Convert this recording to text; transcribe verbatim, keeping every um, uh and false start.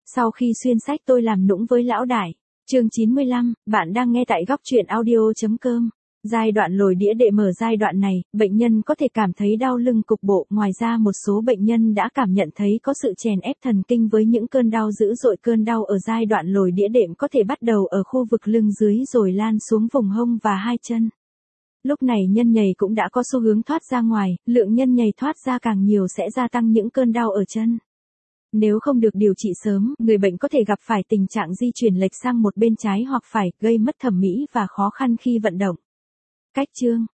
Sau khi xuyên sách tôi làm nũng với lão đại. Chương chín mươi lăm, bạn đang nghe tại góc truyện audio chấm com. Giai đoạn lồi đĩa đệm. Ở giai đoạn này, bệnh nhân có thể cảm thấy đau lưng cục bộ, ngoài ra một số bệnh nhân đã cảm nhận thấy có sự chèn ép thần kinh với những cơn đau dữ dội. Cơn đau ở giai đoạn lồi đĩa đệm có thể bắt đầu ở khu vực lưng dưới rồi lan xuống vùng hông và hai chân. Lúc này nhân nhầy cũng đã có xu hướng thoát ra ngoài, lượng nhân nhầy thoát ra càng nhiều sẽ gia tăng những cơn đau ở chân. Nếu không được điều trị sớm, người bệnh có thể gặp phải tình trạng di chuyển lệch sang một bên trái hoặc phải, gây mất thẩm mỹ và khó khăn khi vận động. Cách chương.